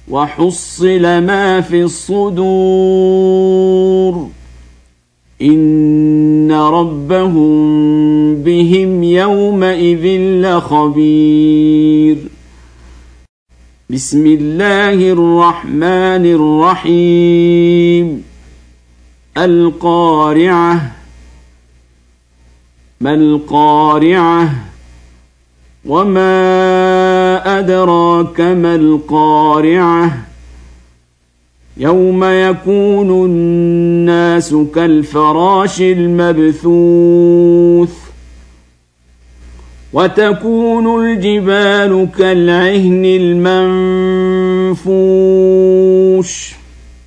وحصل ما في الصدور إن ربهم بهم يومئذ لخبير. بسم الله الرحمن الرحيم. القارعة. ما القارعة؟ وما أدراك ما القارعة؟ يوم يكون الناس كالفراش المبثوث وتكون الجبال كالعهن المنفوش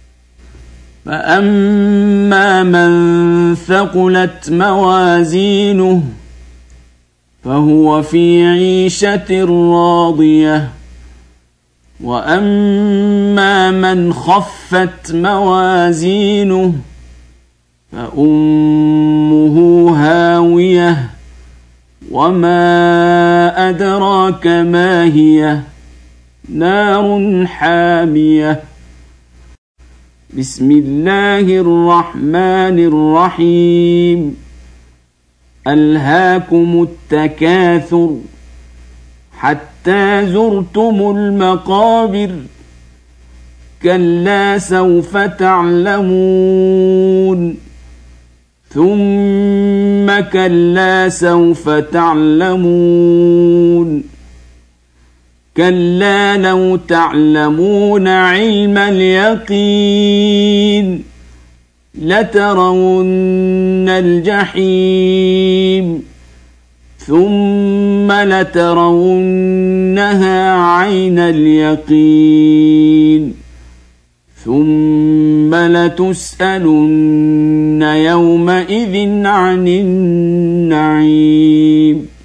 فأما من ثقلت موازينه فهو في عيشة راضية وأما من خفت موازينه فأمه هاوية وما أدراك ما هي نار حامية. بسم الله الرحمن الرحيم. ألهاكم التكاثر حتى زرتم المقابر كلا سوف تعلمون ثم كلا سوف تعلمون كلا لو تعلمون علم اليقين لترون الجحيم ثم لترونها عين اليقين ثم لتسألن يومئذ عن النعيم.